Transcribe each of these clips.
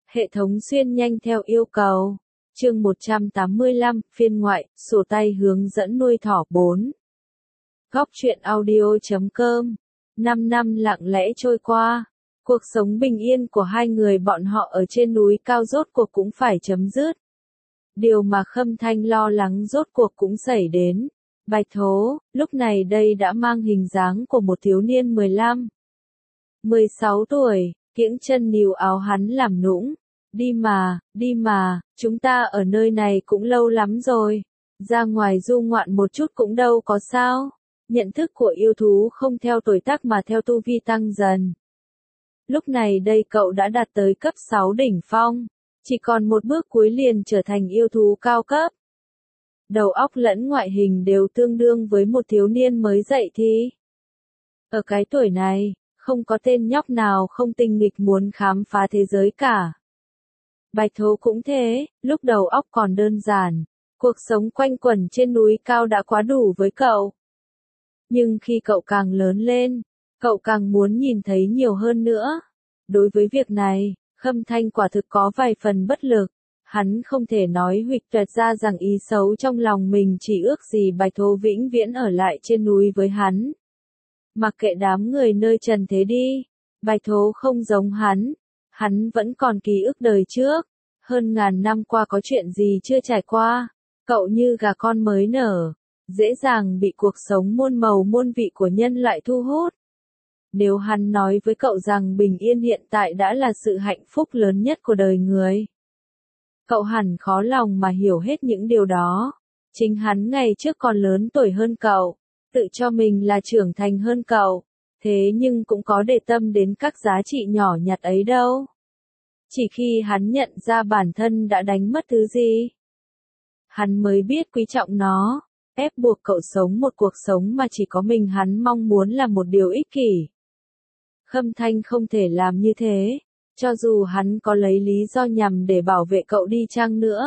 Hệ thống xuyên nhanh theo yêu cầu. Chương 185, phiên ngoại, sổ tay hướng dẫn nuôi thỏ 4. Góc truyện audio.com. 5 năm lặng lẽ trôi qua. Cuộc sống bình yên của hai người bọn họ ở trên núi cao rốt cuộc cũng phải chấm dứt. Điều mà Khâm Thanh lo lắng rốt cuộc cũng xảy đến. Bạch Thố, lúc này đây đã mang hình dáng của một thiếu niên 15, 16 tuổi, kiễng chân níu áo hắn làm nũng. Đi mà, chúng ta ở nơi này cũng lâu lắm rồi. Ra ngoài du ngoạn một chút cũng đâu có sao. Nhận thức của yêu thú không theo tuổi tác mà theo tu vi tăng dần. Lúc này đây cậu đã đạt tới cấp 6 đỉnh phong. Chỉ còn một bước cuối liền trở thành yêu thú cao cấp. Đầu óc lẫn ngoại hình đều tương đương với một thiếu niên mới dậy thì. Ở cái tuổi này, không có tên nhóc nào không tinh nghịch muốn khám phá thế giới cả. Bạch Thố cũng thế, lúc đầu óc còn đơn giản, cuộc sống quanh quẩn trên núi cao đã quá đủ với cậu. Nhưng khi cậu càng lớn lên, cậu càng muốn nhìn thấy nhiều hơn nữa. Đối với việc này, Khâm Thanh quả thực có vài phần bất lực. Hắn không thể nói huỵch toẹt ra rằng ý xấu trong lòng mình chỉ ước gì Bạch Thố vĩnh viễn ở lại trên núi với hắn. Mặc kệ đám người nơi trần thế đi, Bạch Thố không giống hắn vẫn còn ký ức đời trước. Hơn ngàn năm qua có chuyện gì chưa trải qua, cậu như gà con mới nở, dễ dàng bị cuộc sống muôn màu muôn vị của nhân loại thu hút. Nếu hắn nói với cậu rằng bình yên hiện tại đã là sự hạnh phúc lớn nhất của đời người, cậu hẳn khó lòng mà hiểu hết những điều đó. Chính hắn ngày trước còn lớn tuổi hơn cậu, tự cho mình là trưởng thành hơn cậu, thế nhưng cũng có để tâm đến các giá trị nhỏ nhặt ấy đâu. Chỉ khi hắn nhận ra bản thân đã đánh mất thứ gì, hắn mới biết quý trọng nó. Ép buộc cậu sống một cuộc sống mà chỉ có mình hắn mong muốn là một điều ích kỷ. Khâm Thanh không thể làm như thế, cho dù hắn có lấy lý do nhằm để bảo vệ cậu đi chăng nữa.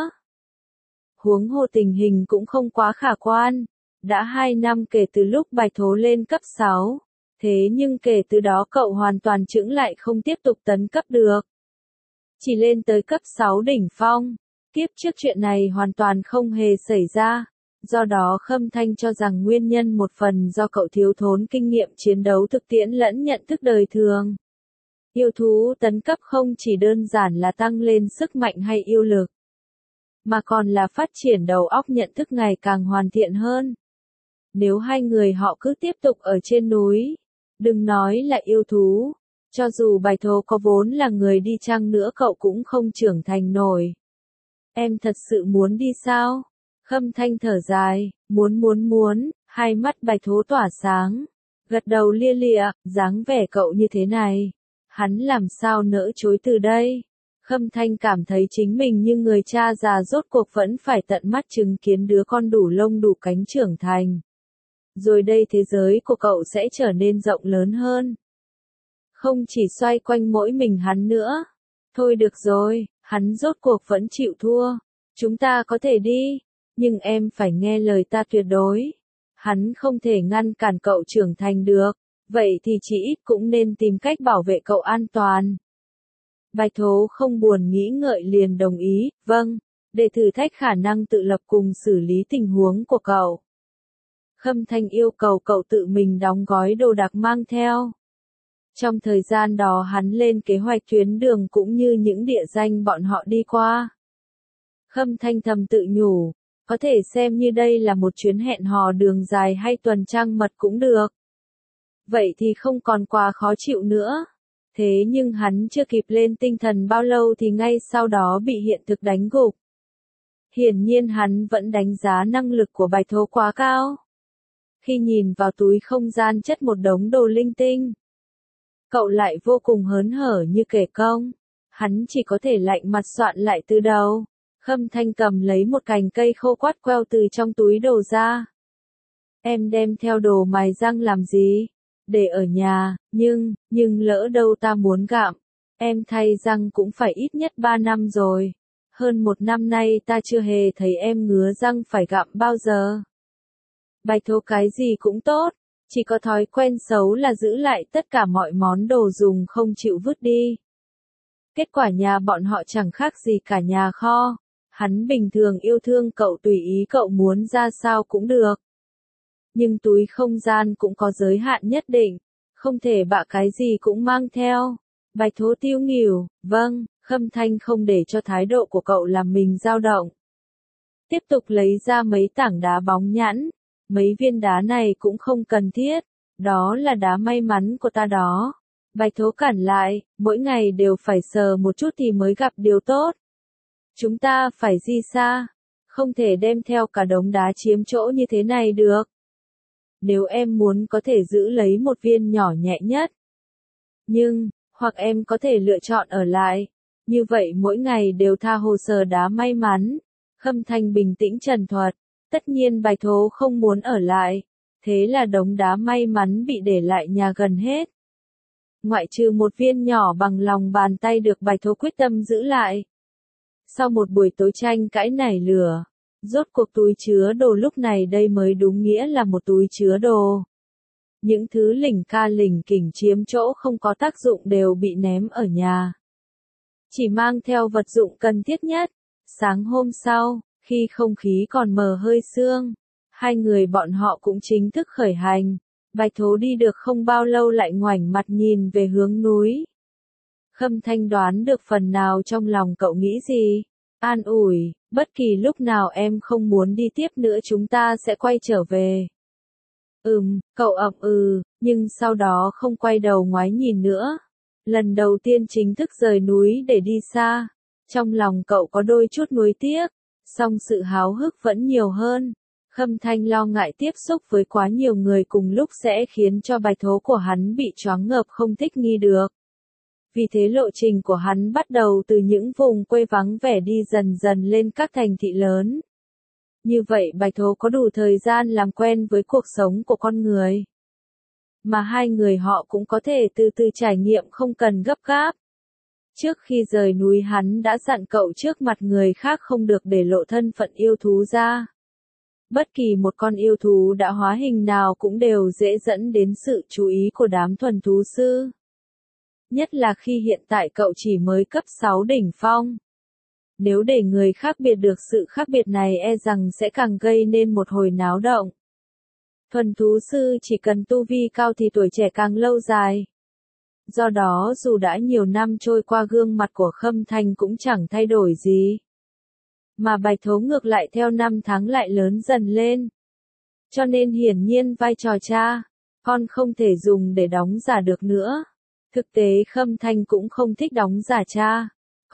Huống hồ tình hình cũng không quá khả quan. Đã 2 năm kể từ lúc Bạch Thố lên cấp 6, thế nhưng kể từ đó cậu hoàn toàn chững lại không tiếp tục tấn cấp được. Chỉ lên tới cấp 6 đỉnh phong. Tiếp trước chuyện này hoàn toàn không hề xảy ra. Do đó Khâm Thanh cho rằng nguyên nhân một phần do cậu thiếu thốn kinh nghiệm chiến đấu thực tiễn lẫn nhận thức đời thường. Yêu thú tấn cấp không chỉ đơn giản là tăng lên sức mạnh hay yêu lực, mà còn là phát triển đầu óc nhận thức ngày càng hoàn thiện hơn. Nếu hai người họ cứ tiếp tục ở trên núi, đừng nói là yêu thú, cho dù Bạch Thố có vốn là người đi chăng nữa cậu cũng không trưởng thành nổi. Em thật sự muốn đi sao? Khâm Thanh thở dài, muốn, hai mắt Bạch Thố tỏa sáng, gật đầu lia lịa, dáng vẻ cậu như thế này, hắn làm sao nỡ chối từ đây. Khâm Thanh cảm thấy chính mình như người cha già rốt cuộc vẫn phải tận mắt chứng kiến đứa con đủ lông đủ cánh trưởng thành. Rồi đây thế giới của cậu sẽ trở nên rộng lớn hơn. Không chỉ xoay quanh mỗi mình hắn nữa. Thôi được rồi, hắn rốt cuộc vẫn chịu thua. Chúng ta có thể đi, nhưng em phải nghe lời ta tuyệt đối. Hắn không thể ngăn cản cậu trưởng thành được, vậy thì chỉ ít cũng nên tìm cách bảo vệ cậu an toàn. Bạch Thố không buồn nghĩ ngợi liền đồng ý, vâng, để thử thách khả năng tự lập cùng xử lý tình huống của cậu. Khâm Thanh yêu cầu cậu tự mình đóng gói đồ đạc mang theo. Trong thời gian đó hắn lên kế hoạch tuyến đường cũng như những địa danh bọn họ đi qua. Khâm Thanh thầm tự nhủ, có thể xem như đây là một chuyến hẹn hò đường dài hay tuần trăng mật cũng được. Vậy thì không còn quá khó chịu nữa. Thế nhưng hắn chưa kịp lên tinh thần bao lâu thì ngay sau đó bị hiện thực đánh gục. Hiển nhiên hắn vẫn đánh giá năng lực của Bạch Thố quá cao. Khi nhìn vào túi không gian chất một đống đồ linh tinh, cậu lại vô cùng hớn hở như kể công. Hắn chỉ có thể lạnh mặt soạn lại từ đầu. Khâm Thanh cầm lấy một cành cây khô quắt queo từ trong túi đồ ra. Em đem theo đồ mài răng làm gì? Để ở nhà, nhưng lỡ đâu ta muốn gặm. Em thay răng cũng phải ít nhất 3 năm rồi. Hơn 1 năm nay ta chưa hề thấy em ngứa răng phải gặm bao giờ. Bạch Thố cái gì cũng tốt, chỉ có thói quen xấu là giữ lại tất cả mọi món đồ dùng không chịu vứt đi. Kết quả nhà bọn họ chẳng khác gì cả nhà kho. Hắn bình thường yêu thương cậu tùy ý cậu muốn ra sao cũng được. Nhưng túi không gian cũng có giới hạn nhất định, không thể bạ cái gì cũng mang theo. Bạch Thố tiêu nghỉu, vâng, Khâm Thanh không để cho thái độ của cậu làm mình dao động. Tiếp tục lấy ra mấy tảng đá bóng nhẵn, mấy viên đá này cũng không cần thiết, đó là đá may mắn của ta đó. Bạch Thố cản lại, mỗi ngày đều phải sờ một chút thì mới gặp điều tốt. Chúng ta phải di xa, không thể đem theo cả đống đá chiếm chỗ như thế này được. Nếu em muốn có thể giữ lấy một viên nhỏ nhẹ nhất. Nhưng, hoặc em có thể lựa chọn ở lại, như vậy mỗi ngày đều tha hồ sờ đá may mắn. Khâm Thanh bình tĩnh trần thuật, tất nhiên Bạch Thố không muốn ở lại, thế là đống đá may mắn bị để lại nhà gần hết. Ngoại trừ một viên nhỏ bằng lòng bàn tay được Bạch Thố quyết tâm giữ lại. Sau một buổi tối tranh cãi nảy lửa, rốt cuộc túi chứa đồ lúc này đây mới đúng nghĩa là một túi chứa đồ. Những thứ lỉnh ca lỉnh kỉnh chiếm chỗ không có tác dụng đều bị ném ở nhà. Chỉ mang theo vật dụng cần thiết nhất. Sáng hôm sau, khi không khí còn mờ hơi sương, hai người bọn họ cũng chính thức khởi hành. Bạch Thố đi được không bao lâu lại ngoảnh mặt nhìn về hướng núi. Khâm Thanh đoán được phần nào trong lòng cậu nghĩ gì. An ủi, bất kỳ lúc nào em không muốn đi tiếp nữa chúng ta sẽ quay trở về. Cậu ậm nhưng sau đó không quay đầu ngoái nhìn nữa. Lần đầu tiên chính thức rời núi để đi xa. Trong lòng cậu có đôi chút nuối tiếc, song sự háo hức vẫn nhiều hơn. Khâm Thanh lo ngại tiếp xúc với quá nhiều người cùng lúc sẽ khiến cho Bạch Thố của hắn bị choáng ngợp không thích nghi được. Vì thế lộ trình của hắn bắt đầu từ những vùng quê vắng vẻ đi dần dần lên các thành thị lớn. Như vậy Bạch Thố có đủ thời gian làm quen với cuộc sống của con người. Mà hai người họ cũng có thể từ từ trải nghiệm không cần gấp gáp. Trước khi rời núi hắn đã dặn cậu trước mặt người khác không được để lộ thân phận yêu thú ra. Bất kỳ một con yêu thú đã hóa hình nào cũng đều dễ dẫn đến sự chú ý của đám thuần thú sư. Nhất là khi hiện tại cậu chỉ mới cấp 6 đỉnh phong. Nếu để người khác biệt được sự khác biệt này e rằng sẽ càng gây nên một hồi náo động. Thuần thú sư chỉ cần tu vi cao thì tuổi trẻ càng lâu dài. Do đó dù đã nhiều năm trôi qua gương mặt của Khâm Thanh cũng chẳng thay đổi gì. Mà Bạch Thố ngược lại theo năm tháng lại lớn dần lên. Cho nên hiển nhiên vai trò cha, con không thể dùng để đóng giả được nữa. Thực tế Khâm Thanh cũng không thích đóng giả cha.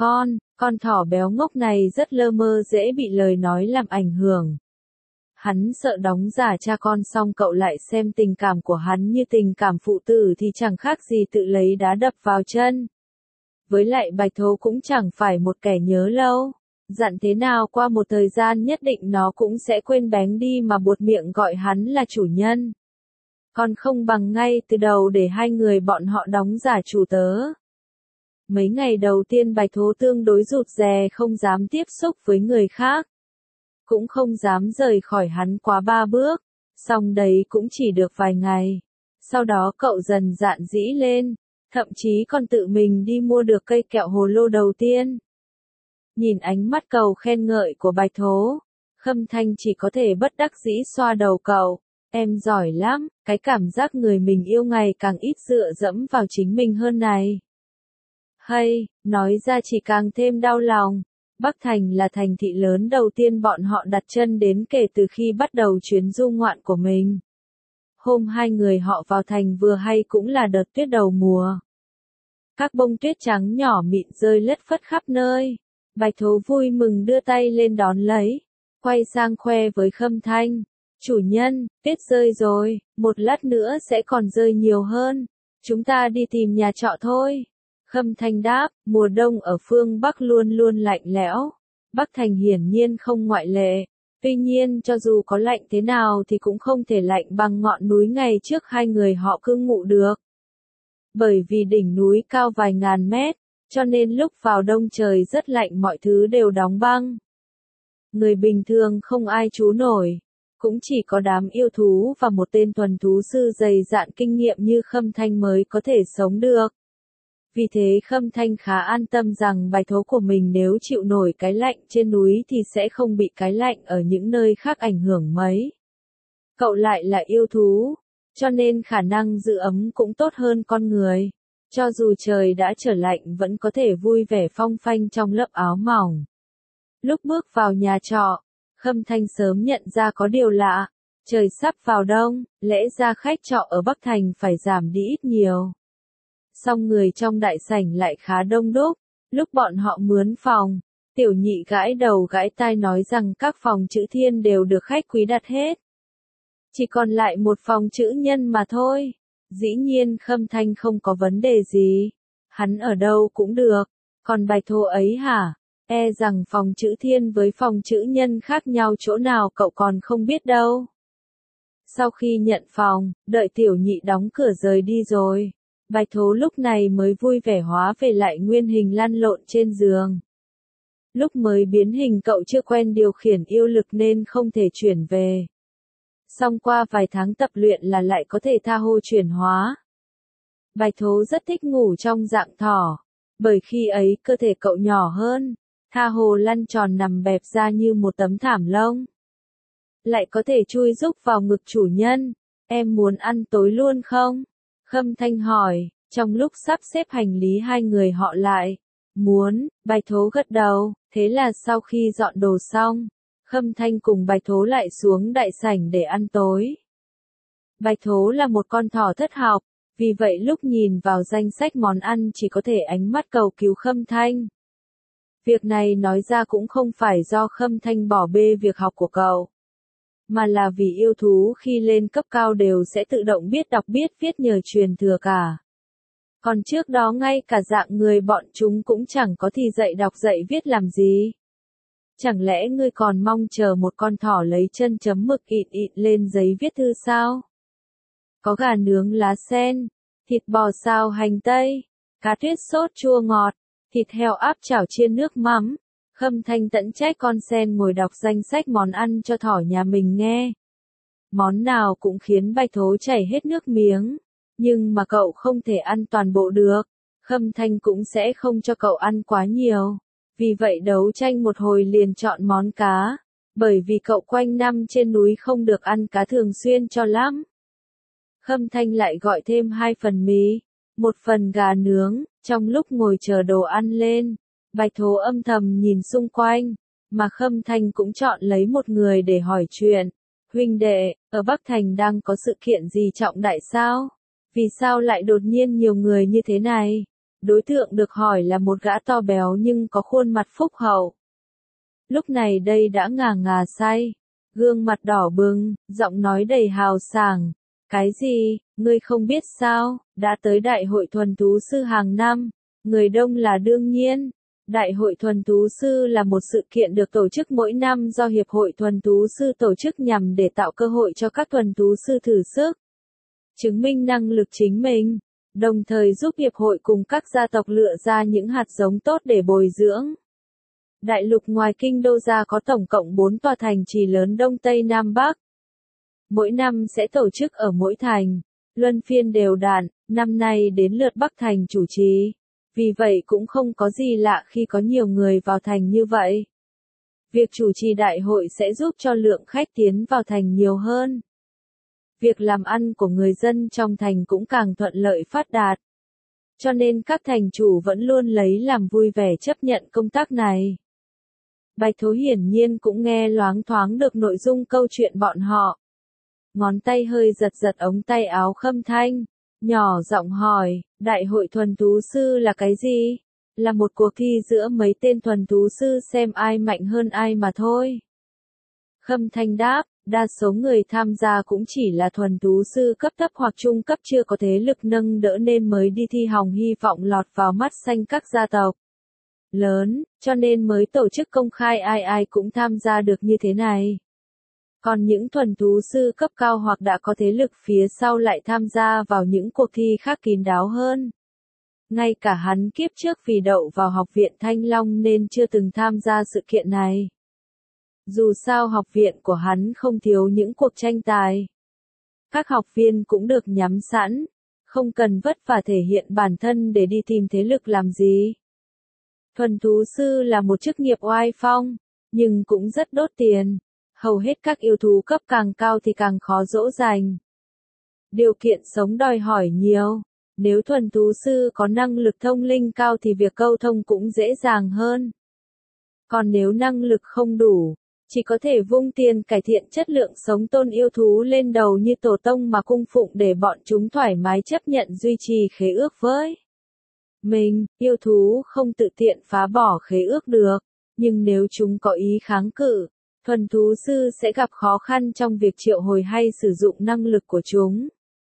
Con thỏ béo ngốc này rất lơ mơ dễ bị lời nói làm ảnh hưởng. Hắn sợ đóng giả cha con xong cậu lại xem tình cảm của hắn như tình cảm phụ tử thì chẳng khác gì tự lấy đá đập vào chân. Với lại Bạch Thố cũng chẳng phải một kẻ nhớ lâu. Dặn thế nào qua một thời gian nhất định nó cũng sẽ quên bén đi mà buột miệng gọi hắn là chủ nhân. Còn không bằng ngay từ đầu để hai người bọn họ đóng giả chủ tớ. Mấy ngày đầu tiên Bạch Thố tương đối rụt rè không dám tiếp xúc với người khác. Cũng không dám rời khỏi hắn quá 3 bước, song đấy cũng chỉ được vài ngày. Sau đó cậu dần dạn dĩ lên, thậm chí còn tự mình đi mua được cây kẹo hồ lô đầu tiên. Nhìn ánh mắt cầu khen ngợi của Bạch Thố, Khâm Thanh chỉ có thể bất đắc dĩ xoa đầu cậu. Em giỏi lắm, cái cảm giác người mình yêu ngày càng ít dựa dẫm vào chính mình hơn này. Hay, nói ra chỉ càng thêm đau lòng. Bắc Thành là thành thị lớn đầu tiên bọn họ đặt chân đến kể từ khi bắt đầu chuyến du ngoạn của mình. Hôm hai người họ vào thành vừa hay cũng là đợt tuyết đầu mùa. Các bông tuyết trắng nhỏ mịn rơi lất phất khắp nơi. Bạch Thố vui mừng đưa tay lên đón lấy, quay sang khoe với Khâm Thanh. Chủ nhân, tuyết rơi rồi, một lát nữa sẽ còn rơi nhiều hơn. Chúng ta đi tìm nhà trọ thôi. Khâm Thanh đáp, mùa đông ở phương Bắc luôn luôn lạnh lẽo. Bắc Thành hiển nhiên không ngoại lệ. Tuy nhiên cho dù có lạnh thế nào thì cũng không thể lạnh bằng ngọn núi ngày trước hai người họ cư ngụ được. Bởi vì đỉnh núi cao vài ngàn mét, cho nên lúc vào đông trời rất lạnh mọi thứ đều đóng băng. Người bình thường không ai trú nổi. Cũng chỉ có đám yêu thú và một tên thuần thú sư dày dạn kinh nghiệm như Khâm Thanh mới có thể sống được. Vì thế Khâm Thanh khá an tâm rằng bài thố của mình nếu chịu nổi cái lạnh trên núi thì sẽ không bị cái lạnh ở những nơi khác ảnh hưởng mấy. Cậu lại là yêu thú, cho nên khả năng giữ ấm cũng tốt hơn con người. Cho dù trời đã trở lạnh vẫn có thể vui vẻ phong phanh trong lớp áo mỏng. Lúc bước vào nhà trọ, Khâm Thanh sớm nhận ra có điều lạ. Trời sắp vào đông, lẽ ra khách trọ ở Bắc Thành phải giảm đi ít nhiều. Song người trong đại sảnh lại khá đông đúc. Lúc bọn họ mướn phòng, Tiểu Nhị gãi đầu gãi tai nói rằng các phòng chữ thiên đều được khách quý đặt hết. Chỉ còn lại một phòng chữ nhân mà thôi. Dĩ nhiên Khâm Thanh không có vấn đề gì. Hắn ở đâu cũng được. Còn bài thơ ấy hả? E rằng phòng chữ thiên với phòng chữ nhân khác nhau chỗ nào cậu còn không biết đâu. Sau khi nhận phòng, đợi Tiểu Nhị đóng cửa rời đi rồi. Bạch Thố lúc này mới vui vẻ hóa về lại nguyên hình lăn lộn trên giường. Lúc mới biến hình cậu chưa quen điều khiển yêu lực nên không thể chuyển về. Xong qua vài tháng tập luyện là lại có thể tha hồ chuyển hóa. Bạch Thố rất thích ngủ trong dạng thỏ. Bởi khi ấy cơ thể cậu nhỏ hơn, tha hồ lăn tròn nằm bẹp ra như một tấm thảm lông. Lại có thể chui rúc vào ngực chủ nhân. Em muốn ăn tối luôn không? Khâm Thanh hỏi, trong lúc sắp xếp hành lý hai người họ lại. Muốn, Bạch Thố gật đầu, thế là sau khi dọn đồ xong, Khâm Thanh cùng Bạch Thố lại xuống đại sảnh để ăn tối. Bạch Thố là một con thỏ thất học, vì vậy lúc nhìn vào danh sách món ăn chỉ có thể ánh mắt cầu cứu Khâm Thanh. Việc này nói ra cũng không phải do Khâm Thanh bỏ bê việc học của cậu, mà là vì yêu thú khi lên cấp cao đều sẽ tự động biết đọc biết viết nhờ truyền thừa cả. Còn trước đó ngay cả dạng người bọn chúng cũng chẳng có thì dạy đọc dạy viết làm gì. Chẳng lẽ ngươi còn mong chờ một con thỏ lấy chân chấm mực ịn ịn lên giấy viết thư sao? Có gà nướng lá sen, thịt bò xào hành tây, cá tuyết sốt chua ngọt, thịt heo áp chảo chiên nước mắm. Khâm Thanh tẫn trách con sen ngồi đọc danh sách món ăn cho thỏ nhà mình nghe. Món nào cũng khiến Bạch Thố chảy hết nước miếng. Nhưng mà cậu không thể ăn toàn bộ được. Khâm Thanh cũng sẽ không cho cậu ăn quá nhiều. Vì vậy đấu tranh một hồi liền chọn món cá. Bởi vì cậu quanh năm trên núi không được ăn cá thường xuyên cho lắm. Khâm Thanh lại gọi thêm 2 phần mì, 1 phần gà nướng. Trong lúc ngồi chờ đồ ăn lên, Bạch Thố âm thầm nhìn xung quanh, mà Khâm Thanh cũng chọn lấy một người để hỏi chuyện. Huynh đệ, ở Bắc Thành đang có sự kiện gì trọng đại sao? Vì sao lại đột nhiên nhiều người như thế này? Đối tượng được hỏi là một gã to béo nhưng có khuôn mặt phúc hậu. Lúc này đây đã ngà ngà say, gương mặt đỏ bừng, giọng nói đầy hào sảng. Cái gì, ngươi không biết sao, đã tới Đại hội Thuần Thú Sư hàng năm, người đông là đương nhiên. Đại hội Thuần Thú Sư là một sự kiện được tổ chức mỗi năm do Hiệp hội Thuần Thú Sư tổ chức nhằm để tạo cơ hội cho các thuần thú sư thử sức, chứng minh năng lực chính mình, đồng thời giúp Hiệp hội cùng các gia tộc lựa ra những hạt giống tốt để bồi dưỡng. Đại lục ngoài kinh đô ra có tổng cộng 4 tòa thành trì lớn Đông Tây Nam Bắc. Mỗi năm sẽ tổ chức ở mỗi thành, luân phiên đều đặn, năm nay đến lượt Bắc Thành chủ trì. Vì vậy cũng không có gì lạ khi có nhiều người vào thành như vậy. Việc chủ trì đại hội sẽ giúp cho lượng khách tiến vào thành nhiều hơn. Việc làm ăn của người dân trong thành cũng càng thuận lợi phát đạt. Cho nên các thành chủ vẫn luôn lấy làm vui vẻ chấp nhận công tác này. Bạch Thố hiển nhiên cũng nghe loáng thoáng được nội dung câu chuyện bọn họ. Ngón tay hơi giật giật ống tay áo Khâm Thanh, nhỏ giọng hỏi, Đại hội Thuần Thú Sư là cái gì? Là một cuộc thi giữa mấy tên thuần thú sư xem ai mạnh hơn ai mà thôi. Khâm Thanh đáp, đa số người tham gia cũng chỉ là thuần thú sư cấp thấp hoặc trung cấp chưa có thế lực nâng đỡ nên mới đi thi hòng hy vọng lọt vào mắt xanh các gia tộc lớn, cho nên mới tổ chức công khai ai ai cũng tham gia được như thế này. Còn những thuần thú sư cấp cao hoặc đã có thế lực phía sau lại tham gia vào những cuộc thi khác kín đáo hơn. Ngay cả hắn kiếp trước vì đậu vào học viện Thanh Long nên chưa từng tham gia sự kiện này. Dù sao học viện của hắn không thiếu những cuộc tranh tài. Các học viên cũng được nhắm sẵn, không cần vất vả thể hiện bản thân để đi tìm thế lực làm gì. Thuần thú sư là một chức nghiệp oai phong, nhưng cũng rất đốt tiền. Hầu hết các yêu thú cấp càng cao thì càng khó dỗ dành. Điều kiện sống đòi hỏi nhiều. Nếu thuần thú sư có năng lực thông linh cao thì việc câu thông cũng dễ dàng hơn. Còn nếu năng lực không đủ, chỉ có thể vung tiền cải thiện chất lượng sống tôn yêu thú lên đầu như tổ tông mà cung phụng để bọn chúng thoải mái chấp nhận duy trì khế ước với mình. Yêu thú không tự tiện phá bỏ khế ước được, nhưng nếu chúng có ý kháng cự, thuần thú sư sẽ gặp khó khăn trong việc triệu hồi hay sử dụng năng lực của chúng.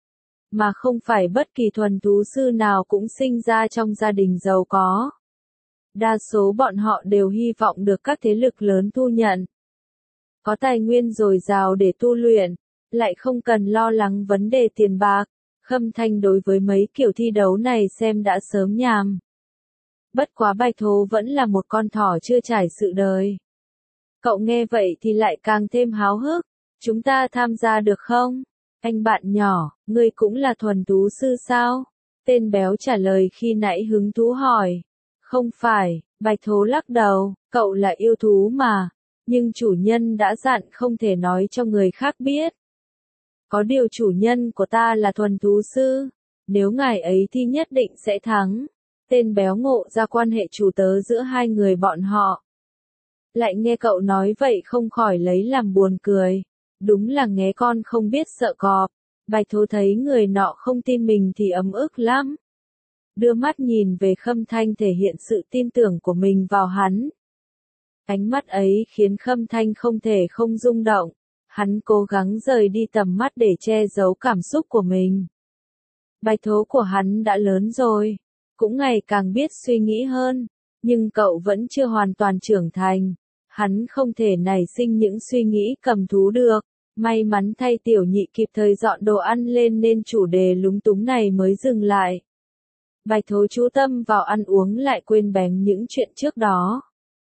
Mà không phải bất kỳ thuần thú sư nào cũng sinh ra trong gia đình giàu có. Đa số bọn họ đều hy vọng được các thế lực lớn thu nhận. Có tài nguyên dồi dào để tu luyện, lại không cần lo lắng vấn đề tiền bạc. Khâm Thanh đối với mấy kiểu thi đấu này xem đã sớm nhàm. Bất quá Bạch Thố vẫn là một con thỏ chưa trải sự đời. Cậu nghe vậy thì lại càng thêm háo hức. Chúng ta tham gia được không? Anh bạn nhỏ, ngươi cũng là thuần thú sư sao? Tên béo trả lời khi nãy hứng thú hỏi. Không phải, Bạch Thố lắc đầu, cậu là yêu thú mà. Nhưng chủ nhân đã dặn không thể nói cho người khác biết. Có điều chủ nhân của ta là thuần thú sư. Nếu ngài ấy thì nhất định sẽ thắng. Tên béo ngộ ra quan hệ chủ tớ giữa hai người bọn họ. Lại nghe cậu nói vậy không khỏi lấy làm buồn cười. Đúng là nghé con không biết sợ cọp. Bạch Thố thấy người nọ không tin mình thì ấm ức lắm. Đưa mắt nhìn về Khâm Thanh thể hiện sự tin tưởng của mình vào hắn. Ánh mắt ấy khiến Khâm Thanh không thể không rung động. Hắn cố gắng rời đi tầm mắt để che giấu cảm xúc của mình. Bạch Thố của hắn đã lớn rồi, cũng ngày càng biết suy nghĩ hơn, nhưng cậu vẫn chưa hoàn toàn trưởng thành. Hắn không thể nảy sinh những suy nghĩ cầm thú được. May mắn thay tiểu nhị kịp thời dọn đồ ăn lên nên chủ đề lúng túng này mới dừng lại. Bạch Thố chú tâm vào ăn uống lại quên bén những chuyện trước đó.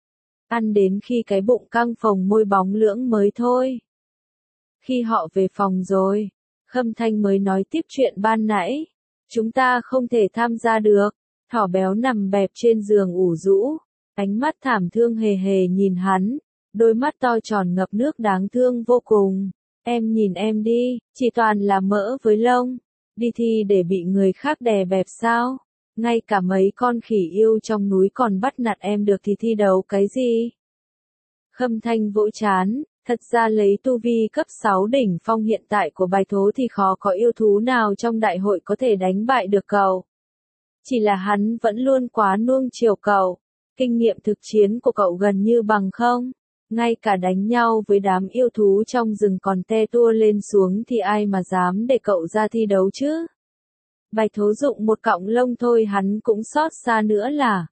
Ăn đến khi cái bụng căng phồng môi bóng lưỡng mới thôi. Khi họ về phòng rồi, Khâm Thanh mới nói tiếp chuyện ban nãy. Chúng ta không thể tham gia được. Thỏ béo nằm bẹp trên giường ủ rũ. Ánh mắt thảm thương hề hề nhìn hắn. Đôi mắt to tròn ngập nước đáng thương vô cùng. Em nhìn em đi, chỉ toàn là mỡ với lông. Đi thi để bị người khác đè bẹp sao? Ngay cả mấy con khỉ yêu trong núi còn bắt nạt em được thì thi đấu cái gì? Khâm Thanh vỗ chán, thật ra lấy tu vi cấp 6 đỉnh phong hiện tại của Bạch Thố thì khó có yêu thú nào trong đại hội có thể đánh bại được cậu. Chỉ là hắn vẫn luôn quá nuông chiều cậu. Kinh nghiệm thực chiến của cậu gần như bằng không. Ngay cả đánh nhau với đám yêu thú trong rừng còn te tua lên xuống thì ai mà dám để cậu ra thi đấu chứ? Bạch Thố dụng một cọng lông thôi hắn cũng xót xa nữa là.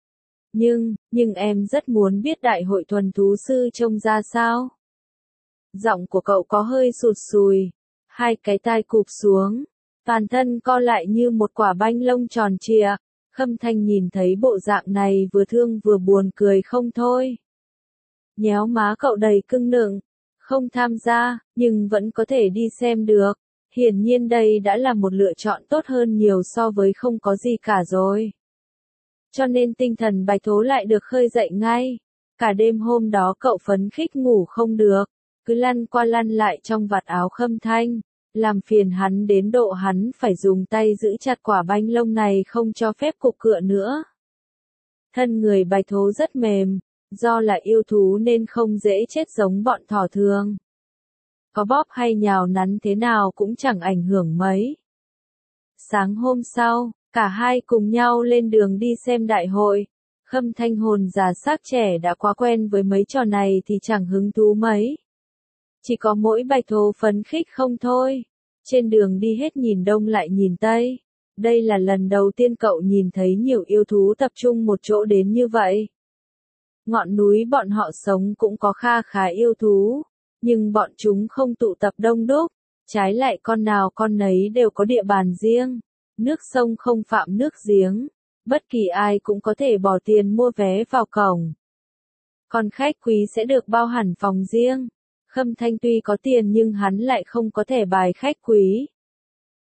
Nhưng em rất muốn biết đại hội thuần thú sư trông ra sao? Giọng của cậu có hơi sụt sùi, hai cái tai cụp xuống, toàn thân co lại như một quả banh lông tròn trịa. Khâm Thanh nhìn thấy bộ dạng này vừa thương vừa buồn cười không thôi. Nhéo má cậu đầy cưng nựng, không tham gia, nhưng vẫn có thể đi xem được. Hiển nhiên đây đã là một lựa chọn tốt hơn nhiều so với không có gì cả rồi. Cho nên tinh thần Bạch Thố lại được khơi dậy ngay. Cả đêm hôm đó cậu phấn khích ngủ không được, cứ lăn qua lăn lại trong vạt áo Khâm Thanh, làm phiền hắn đến độ hắn phải dùng tay giữ chặt quả banh lông này không cho phép cục cựa nữa. Thân người Bạch Thố rất mềm, do là yêu thú nên không dễ chết giống bọn thỏ thường. Có bóp hay nhào nắn thế nào cũng chẳng ảnh hưởng mấy. Sáng hôm sau, cả hai cùng nhau lên đường đi xem đại hội. Khâm Thanh hồn già xác trẻ đã quá quen với mấy trò này thì chẳng hứng thú mấy. Chỉ có mỗi Bạch Thố phấn khích không thôi. Trên đường đi hết nhìn đông lại nhìn tây. Đây là lần đầu tiên cậu nhìn thấy nhiều yêu thú tập trung một chỗ đến như vậy. Ngọn núi bọn họ sống cũng có kha khá yêu thú, nhưng bọn chúng không tụ tập đông đúc, trái lại con nào con nấy đều có địa bàn riêng. Nước sông không phạm nước giếng, bất kỳ ai cũng có thể bỏ tiền mua vé vào cổng. Còn khách quý sẽ được bao hẳn phòng riêng. Khâm Thanh tuy có tiền nhưng hắn lại không có thẻ bài khách quý.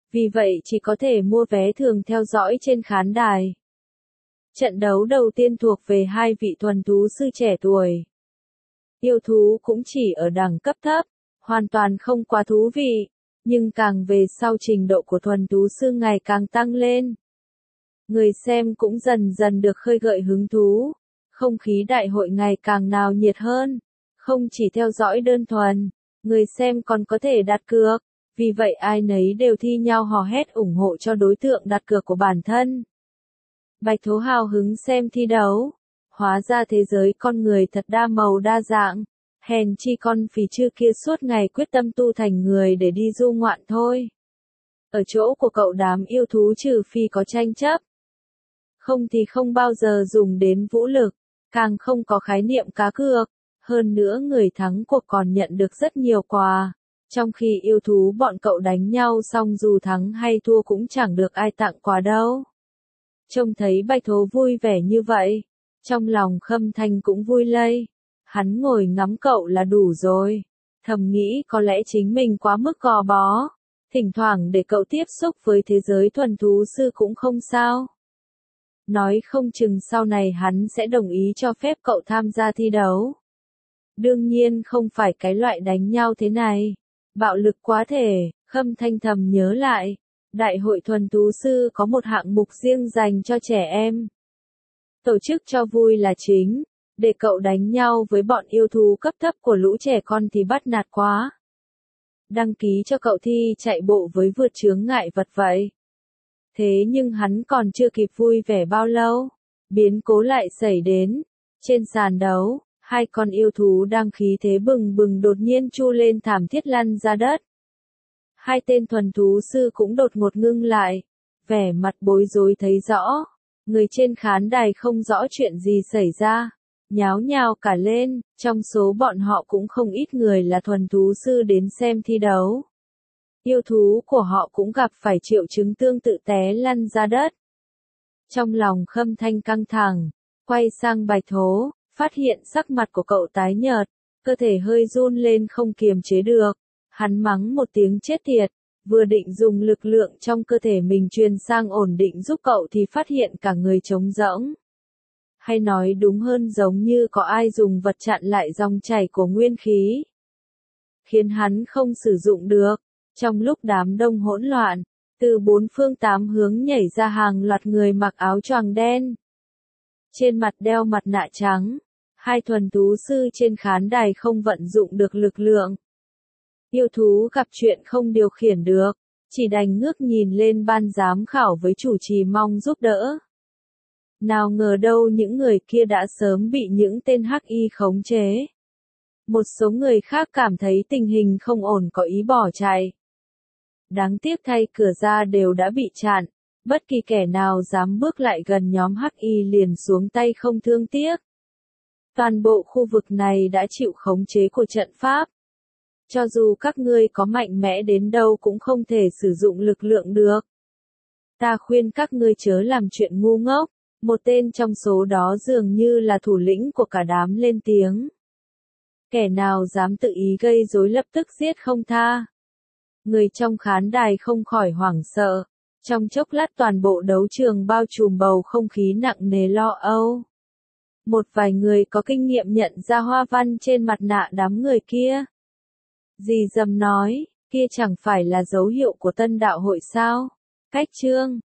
vì vậy chỉ có thể mua vé thường theo dõi trên khán đài. Trận đấu đầu tiên thuộc về hai vị thuần thú sư trẻ tuổi. Yêu thú cũng chỉ ở đẳng cấp thấp, hoàn toàn không quá thú vị, nhưng càng về sau trình độ của thuần thú sư ngày càng tăng lên. Người xem cũng dần dần được khơi gợi hứng thú, không khí đại hội ngày càng náo nhiệt hơn, không chỉ theo dõi đơn thuần, người xem còn có thể đặt cược, vì vậy ai nấy đều thi nhau hò hét ủng hộ cho đối tượng đặt cược của bản thân. Bạch Thố hào hứng xem thi đấu, hóa ra thế giới con người thật đa màu đa dạng, hèn chi con phì chư kia suốt ngày quyết tâm tu thành người để đi du ngoạn thôi. Ở chỗ của cậu đám yêu thú trừ phi có tranh chấp, không thì không bao giờ dùng đến vũ lực, càng không có khái niệm cá cược, hơn nữa người thắng cuộc còn nhận được rất nhiều quà, trong khi yêu thú bọn cậu đánh nhau xong dù thắng hay thua cũng chẳng được ai tặng quà đâu. Trông thấy Bạch Thố vui vẻ như vậy, trong lòng Khâm Thanh cũng vui lây, hắn ngồi ngắm cậu là đủ rồi, thầm nghĩ có lẽ chính mình quá mức gò bó, thỉnh thoảng để cậu tiếp xúc với thế giới thuần thú sư cũng không sao. Nói không chừng sau này hắn sẽ đồng ý cho phép cậu tham gia thi đấu. Đương nhiên không phải cái loại đánh nhau thế này, bạo lực quá thể, Khâm Thanh thầm nhớ lại, Đại hội thuần thú sư có một hạng mục riêng dành cho trẻ em. Tổ chức cho vui là chính, để cậu đánh nhau với bọn yêu thú cấp thấp của lũ trẻ con thì bắt nạt quá. Đăng ký cho cậu thi chạy bộ với vượt chướng ngại vật vậy. Thế nhưng hắn còn chưa kịp vui vẻ bao lâu, biến cố lại xảy đến. Trên sàn đấu, hai con yêu thú đang khí thế bừng bừng đột nhiên chu lên thảm thiết lăn ra đất. Hai tên thuần thú sư cũng đột ngột ngưng lại, vẻ mặt bối rối thấy rõ, người trên khán đài không rõ chuyện gì xảy ra, nháo nhào cả lên, trong số bọn họ cũng không ít người là thuần thú sư đến xem thi đấu. Yêu thú của họ cũng gặp phải triệu chứng tương tự té lăn ra đất. Trong lòng Khâm Thanh căng thẳng, quay sang Bạch Thố, phát hiện sắc mặt của cậu tái nhợt, cơ thể hơi run lên không kiềm chế được. Hắn mắng một tiếng chết tiệt, vừa định dùng lực lượng trong cơ thể mình truyền sang ổn định giúp cậu thì phát hiện cả người trống rỗng. Hay nói đúng hơn giống như có ai dùng vật chặn lại dòng chảy của nguyên khí, khiến hắn không sử dụng được. Trong lúc đám đông hỗn loạn, từ bốn phương tám hướng nhảy ra hàng loạt người mặc áo choàng đen, trên mặt đeo mặt nạ trắng, hai thuần thú sư trên khán đài không vận dụng được lực lượng. Yêu thú gặp chuyện không điều khiển được, chỉ đành ngước nhìn lên ban giám khảo với chủ trì mong giúp đỡ. Nào ngờ đâu những người kia đã sớm bị những tên hắc y khống chế. Một số người khác cảm thấy tình hình không ổn có ý bỏ chạy. Đáng tiếc thay cửa ra đều đã bị chặn, bất kỳ kẻ nào dám bước lại gần nhóm hắc y liền xuống tay không thương tiếc. Toàn bộ khu vực này đã chịu khống chế của trận pháp. Cho dù các ngươi có mạnh mẽ đến đâu cũng không thể sử dụng lực lượng được. Ta khuyên các ngươi chớ làm chuyện ngu ngốc. Một tên trong số đó dường như là thủ lĩnh của cả đám lên tiếng. Kẻ nào dám tự ý gây rối lập tức giết không tha. Người trong khán đài không khỏi hoảng sợ. Trong chốc lát toàn bộ đấu trường bao trùm bầu không khí nặng nề lo âu. Một vài người có kinh nghiệm nhận ra hoa văn trên mặt nạ đám người kia. Dì dầm nói, kia chẳng phải là dấu hiệu của tân đạo hội sao? Cách chương